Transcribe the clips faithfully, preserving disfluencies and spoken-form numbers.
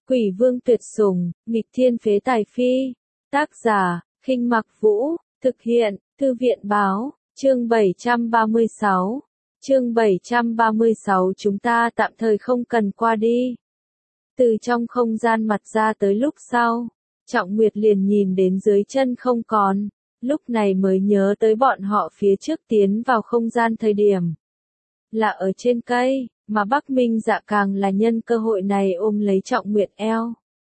Quỷ vương tuyệt sủng, nghịch thiên phế tài phi. Tác giả, Khinh Mặc Vũ, thực hiện, Thư viện báo, chương bảy trăm ba mươi sáu. Chương bảy trăm ba mươi sáu chúng ta tạm thời không cần qua đi. Từ trong không gian mặt ra tới lúc sau, Trọng Nguyệt liền nhìn đến dưới chân không còn, lúc này mới nhớ tới bọn họ phía trước tiến vào không gian thời điểm. Là ở trên cây, mà Bắc Minh Dạ càng là nhân cơ hội này ôm lấy Trọng Nguyệt eo.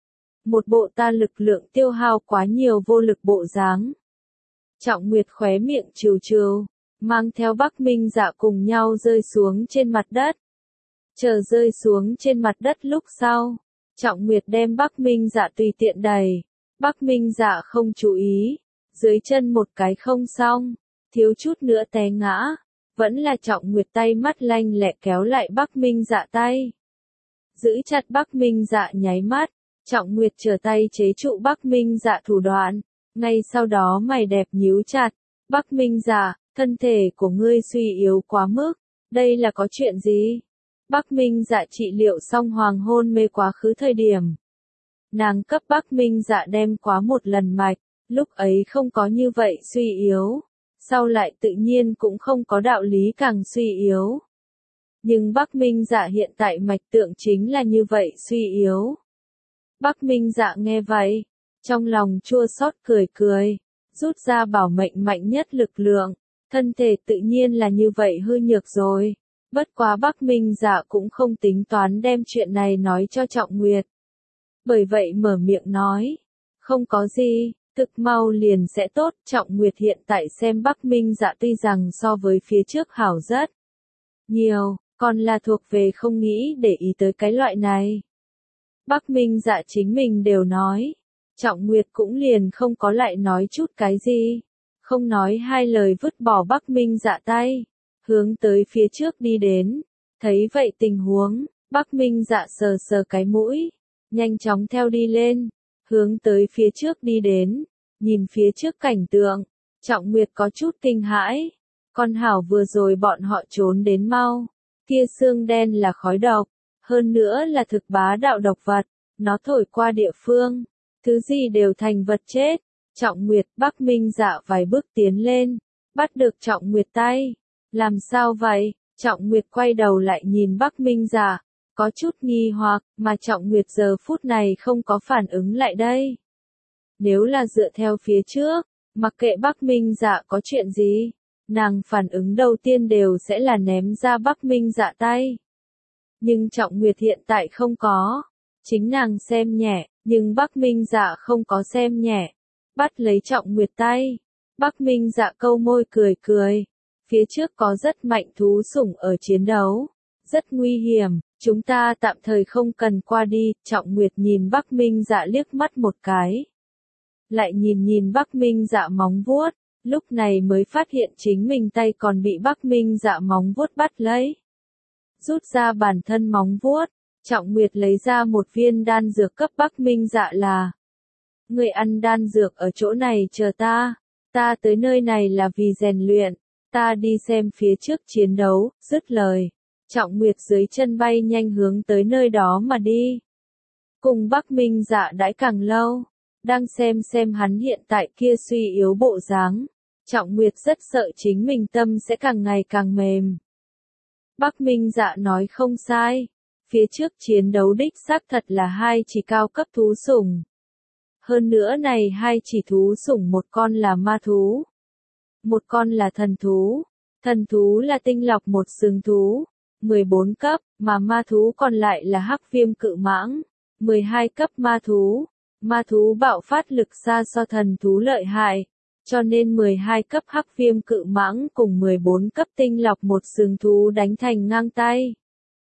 Một bộ ta lực lượng tiêu hao quá nhiều vô lực bộ dáng. Trọng Nguyệt khóe miệng trừ trừ, mang theo Bắc Minh Dạ cùng nhau rơi xuống trên mặt đất. Chờ rơi xuống trên mặt đất lúc sau, Trọng Nguyệt đem Bắc Minh Dạ tùy tiện đẩy. Bắc Minh Dạ không chú ý, dưới chân một cái không xong, thiếu chút nữa té ngã. Vẫn là Trọng Nguyệt tay mắt lanh lẹ kéo lại Bắc Minh Dạ tay. Giữ chặt Bắc Minh Dạ nháy mắt, Trọng Nguyệt trở tay chế trụ Bắc Minh Dạ thủ đoạn. Ngay sau đó mày đẹp nhíu chặt. Bắc Minh Dạ, thân thể của ngươi suy yếu quá mức, đây là có chuyện gì? Bắc Minh Dạ trị liệu xong hoàng hôn mê quá khứ thời điểm. Nàng cấp Bắc Minh Dạ đem quá một lần mạch, lúc ấy không có như vậy suy yếu. Sau lại tự nhiên cũng không có đạo lý càng suy yếu. Nhưng Bắc Minh Dạ hiện tại mạch tượng chính là như vậy suy yếu. Bắc Minh Dạ nghe vậy, trong lòng chua xót cười cười, rút ra bảo mệnh mạnh nhất lực lượng, thân thể tự nhiên là như vậy hư nhược rồi. Bất quá Bắc Minh Dạ cũng không tính toán đem chuyện này nói cho Trọng Nguyệt. Bởi vậy mở miệng nói, không có gì. Thực mau liền sẽ tốt. Trọng Nguyệt hiện tại xem Bắc Minh Dạ tuy rằng so với phía trước hảo rất nhiều, còn là thuộc về không nghĩ để ý tới cái loại này. Bắc Minh Dạ chính mình đều nói, Trọng Nguyệt cũng liền không có lại nói chút cái gì, không nói hai lời vứt bỏ Bắc Minh Dạ tay, hướng tới phía trước đi đến. Thấy vậy tình huống, Bắc Minh Dạ sờ sờ cái mũi, nhanh chóng theo đi lên. Hướng tới phía trước đi đến, nhìn phía trước cảnh tượng, Trọng Nguyệt có chút kinh hãi. Con hảo vừa rồi bọn họ trốn đến mau, kia xương đen là khói độc, hơn nữa là thực bá đạo độc vật, nó thổi qua địa phương, thứ gì đều thành vật chết. Trọng Nguyệt, Bắc Minh Dạ vài bước tiến lên, bắt được Trọng Nguyệt tay. Làm sao vậy? Trọng Nguyệt quay đầu lại nhìn Bắc Minh Dạ. Có chút nghi hoặc, mà Trọng Nguyệt giờ phút này không có phản ứng lại đây. Nếu là dựa theo phía trước, mặc kệ Bắc Minh Dạ có chuyện gì, nàng phản ứng đầu tiên đều sẽ là ném ra Bắc Minh Dạ tay. Nhưng Trọng Nguyệt hiện tại không có. Chính nàng xem nhẹ, nhưng Bắc Minh Dạ không có xem nhẹ. Bắt lấy Trọng Nguyệt tay. Bắc Minh Dạ câu môi cười cười. Phía trước có rất mạnh thú sủng ở chiến đấu. Rất nguy hiểm. Chúng ta tạm thời không cần qua đi. Trọng Nguyệt nhìn Bắc Minh Dạ liếc mắt một cái. Lại nhìn nhìn Bắc Minh Dạ móng vuốt, lúc này mới phát hiện chính mình tay còn bị Bắc Minh Dạ móng vuốt bắt lấy. Rút ra bản thân móng vuốt, Trọng Nguyệt lấy ra một viên đan dược cấp Bắc Minh Dạ là: người ăn đan dược ở chỗ này chờ ta, ta tới nơi này là vì rèn luyện, ta đi xem phía trước chiến đấu. Dứt lời, Trọng Nguyệt dưới chân bay nhanh hướng tới nơi đó mà đi. Cùng Bắc Minh Dạ đãi càng lâu, đang xem xem hắn hiện tại kia suy yếu bộ dáng, Trọng Nguyệt rất sợ chính mình tâm sẽ càng ngày càng mềm. Bắc Minh Dạ nói không sai, phía trước chiến đấu đích xác thật là hai chỉ cao cấp thú sủng. Hơn nữa này hai chỉ thú sủng, một con là ma thú, một con là thần thú. Thần thú là tinh lọc một xương thú, mười bốn cấp, mà ma thú còn lại là hắc viêm cự mãng, mười hai cấp ma thú. Ma thú bạo phát lực xa so thần thú lợi hại, cho nên mười hai cấp hắc viêm cự mãng cùng mười bốn cấp tinh lọc một xương thú đánh thành ngang tay.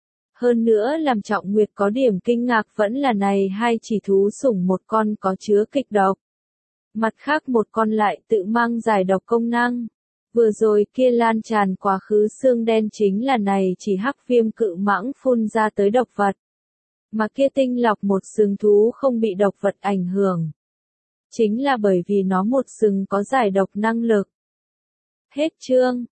Hơn nữa làm Trọng Nguyệt có điểm kinh ngạc vẫn là này hai chỉ thú sủng, một con có chứa kịch độc, mặt khác một con lại tự mang giải độc công năng. Vừa rồi kia lan tràn quá khứ xương đen chính là này chỉ hắc viêm cự mãng phun ra tới độc vật. Mà kia tinh lọc một sừng thú không bị độc vật ảnh hưởng. Chính là bởi vì nó một sừng có giải độc năng lực. Hết chương.